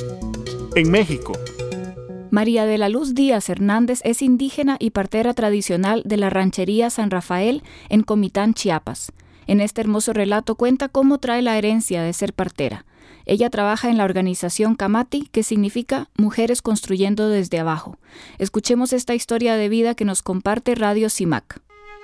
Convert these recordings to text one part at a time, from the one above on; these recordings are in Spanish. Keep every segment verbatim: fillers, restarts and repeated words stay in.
En México. María de la Luz Díaz Hernández es indígena y partera tradicional de la ranchería San Rafael en Comitán, Chiapas. En este hermoso relato cuenta cómo trae la herencia de ser partera. Ella trabaja en la organización Camati, que significa Mujeres Construyendo desde Abajo. Escuchemos esta historia de vida que nos comparte Radio CIMAC.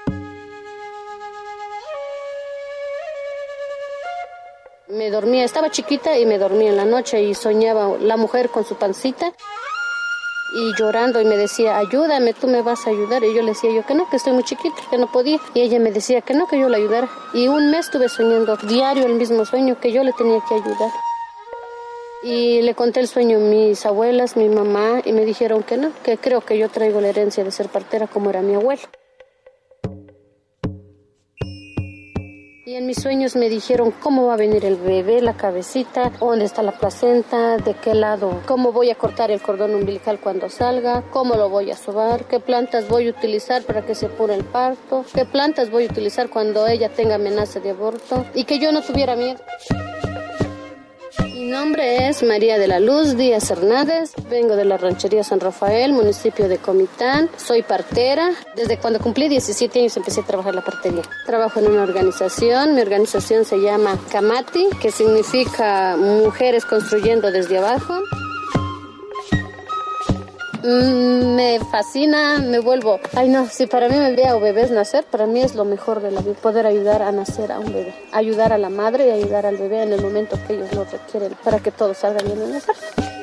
Me dormía, estaba chiquita y me dormía en la noche y soñaba la mujer con su pancita y llorando y me decía, ayúdame, tú me vas a ayudar. Y yo le decía yo que no, que estoy muy chiquita, que no podía. Y ella me decía que no, que yo la ayudara. Y un mes estuve soñando diario el mismo sueño, que yo le tenía que ayudar. Y le conté el sueño a mis abuelas, mi mamá, y me dijeron que no, que creo que yo traigo la herencia de ser partera como era mi abuela. Y en mis sueños me dijeron cómo va a venir el bebé, la cabecita, dónde está la placenta, de qué lado, cómo voy a cortar el cordón umbilical cuando salga, cómo lo voy a sobar, qué plantas voy a utilizar para que se apure el parto, qué plantas voy a utilizar cuando ella tenga amenaza de aborto y que yo no tuviera miedo. Mi nombre es María de la Luz Díaz Hernández, vengo de la ranchería San Rafael, municipio de Comitán, soy partera. Desde cuando cumplí diecisiete años empecé a trabajar la partería. Trabajo en una organización, mi organización se llama Camati, que significa Mujeres Construyendo desde Abajo. Me fascina, me vuelvo, ay no, si para mí me veo bebés nacer, para mí es lo mejor de la vida, poder ayudar a nacer a un bebé, ayudar a la madre y ayudar al bebé en el momento que ellos lo requieren, para que todo salga bien en nacer.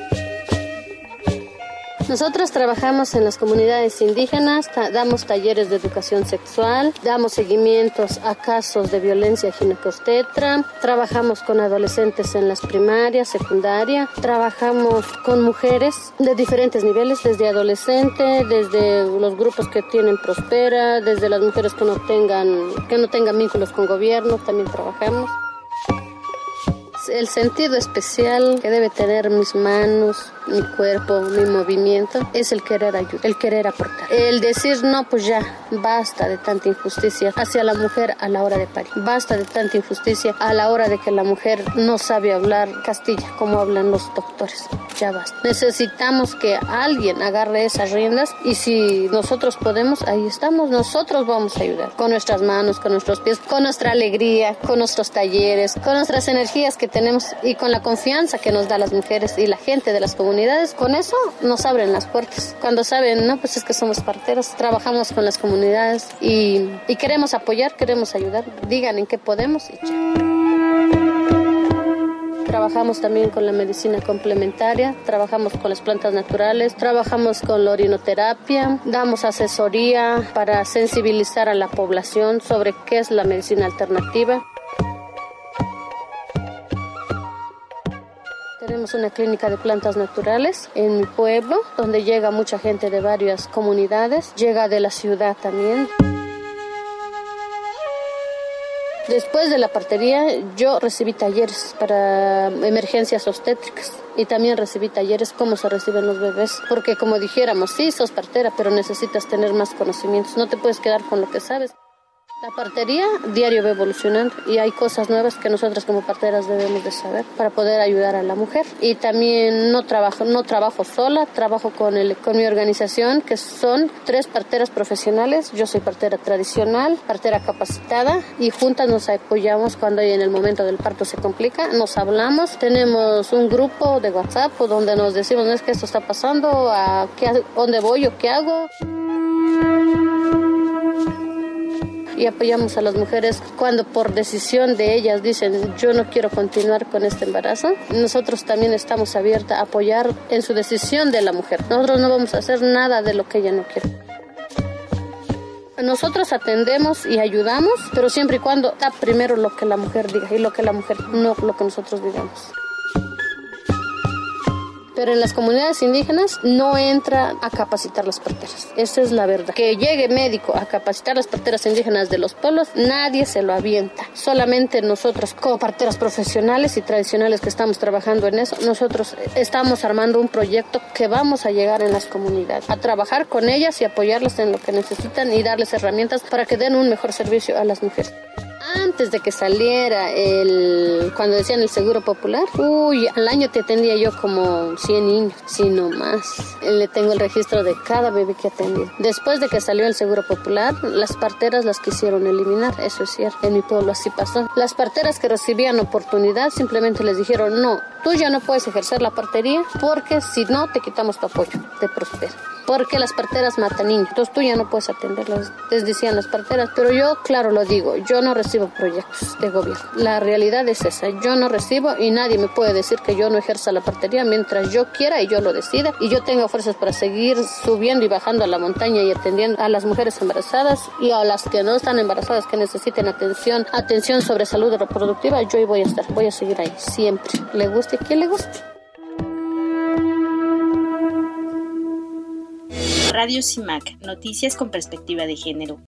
Nosotros trabajamos en las comunidades indígenas, ta- damos talleres de educación sexual, damos seguimientos a casos de violencia ginecobstetra, trabajamos con adolescentes en las primarias, secundaria, trabajamos con mujeres de diferentes niveles, desde adolescente, desde los grupos que tienen Prospera, desde las mujeres que no tengan, que no tengan vínculos con gobierno, también trabajamos. El sentido especial que debe tener mis manos, mi cuerpo, mi movimiento, es el querer ayudar, el querer aportar. El decir, no, pues ya, basta de tanta injusticia hacia la mujer a la hora de parir. Basta de tanta injusticia a la hora de que la mujer no sabe hablar castilla, como hablan los doctores. Ya basta. Necesitamos que alguien agarre esas riendas y si nosotros podemos, ahí estamos. Nosotros vamos a ayudar con nuestras manos, con nuestros pies, con nuestra alegría, con nuestros talleres, con nuestras energías que tenemos y con la confianza que nos da las mujeres y la gente de las comunidades. Con eso nos abren las puertas. Cuando saben, no, pues es que somos parteras, trabajamos con las comunidades y, y queremos apoyar, queremos ayudar. Digan en qué podemos y ya. Trabajamos también con la medicina complementaria, trabajamos con las plantas naturales, trabajamos con la orinoterapia, damos asesoría para sensibilizar a la población sobre qué es la medicina alternativa. Tenemos una clínica de plantas naturales en mi pueblo, donde llega mucha gente de varias comunidades, llega de la ciudad también. Después de la partería, yo recibí talleres para emergencias obstétricas y también recibí talleres cómo se reciben los bebés, porque como dijéramos, sí, sos partera, pero necesitas tener más conocimientos, no te puedes quedar con lo que sabes. La partería diario va evolucionando y hay cosas nuevas que nosotras como parteras debemos de saber para poder ayudar a la mujer. Y también no trabajo, no trabajo sola, trabajo con, el, con mi organización, que son tres parteras profesionales. Yo soy partera tradicional, partera capacitada y juntas nos apoyamos cuando en el momento del parto se complica. Nos hablamos, tenemos un grupo de WhatsApp donde nos decimos, no es que esto está pasando, a qué, dónde voy o qué hago. Y apoyamos a las mujeres cuando por decisión de ellas dicen yo no quiero continuar con este embarazo. Nosotros también estamos abiertas a apoyar en su decisión de la mujer. Nosotros no vamos a hacer nada de lo que ella no quiere. Nosotros atendemos y ayudamos, pero siempre y cuando está primero lo que la mujer diga y lo que la mujer, no lo que nosotros digamos. Pero en las comunidades indígenas no entra a capacitar las parteras. Esa es la verdad. Que llegue médico a capacitar las parteras indígenas de los pueblos, nadie se lo avienta. Solamente nosotros, como parteras profesionales y tradicionales que estamos trabajando en eso, nosotros estamos armando un proyecto que vamos a llegar en las comunidades, a trabajar con ellas y apoyarlas en lo que necesitan y darles herramientas para que den un mejor servicio a las mujeres. Antes de que saliera el, cuando decían el Seguro Popular, uy, al año te atendía yo como cien niños, si no más. Le tengo el registro de cada bebé que atendí. Después de que salió el Seguro Popular, las parteras las quisieron eliminar, eso es cierto. En mi pueblo así pasó. Las parteras que recibían oportunidad simplemente les dijeron, no, tú ya no puedes ejercer la partería porque si no te quitamos tu apoyo, te prospera. Porque las parteras matan niños, entonces tú ya no puedes atenderlas, les decían las parteras. Pero yo, claro, lo digo, yo no recibo proyectos de gobierno. La realidad es esa, yo no recibo y nadie me puede decir que yo no ejerza la partería mientras yo quiera y yo lo decida y yo tenga fuerzas para seguir subiendo y bajando a la montaña y atendiendo a las mujeres embarazadas y a las que no están embarazadas, que necesiten atención, atención sobre salud reproductiva. Yo ahí voy a estar, voy a seguir ahí, siempre. Le guste a quien le guste. Radio CIMAC, noticias con perspectiva de género.